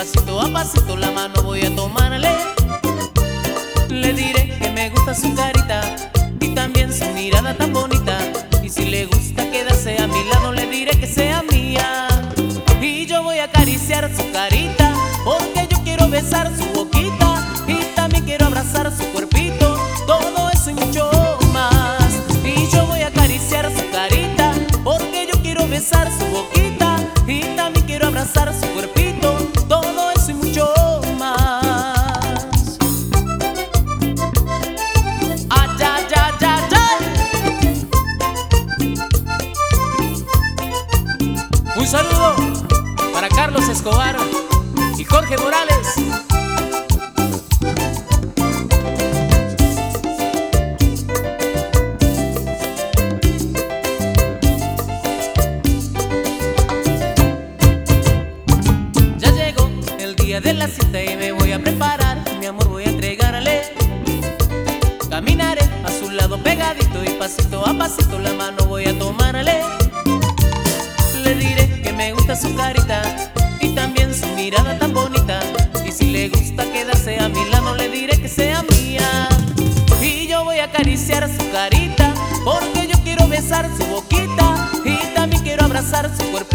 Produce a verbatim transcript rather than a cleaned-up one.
pasito a pasito la mano voy a tomarle. Le diré que me gusta su carita y también su mirada tan bonita. Y si le gusta quedarse a mi lado, le diré que sea mía. Y yo voy a acariciar su carita, porque yo quiero besar su boquita y también quiero abrazar su cuerpito, todo eso y mucho más. Y yo voy a acariciar su carita, porque yo quiero besar su boquita y también quiero abrazar su cuerpito, todo eso y mucho más. Ay, ay, ay, ay, ay. Un saludo para Carlos Escobar y Jorge Morales. Ya llegó el día de la cita y me voy a preparar. Mi amor, voy a entregarle. Caminaré a su lado pegadito y pasito a pasito la mano voy a tomarle. Le diré que me gusta su carita y también su mirada tan bonita. Y si le gusta quedarse a mi lado, le diré que sea mía. Y yo voy a acariciar su carita, porque yo quiero besar su boquita y también quiero abrazar su cuerpo,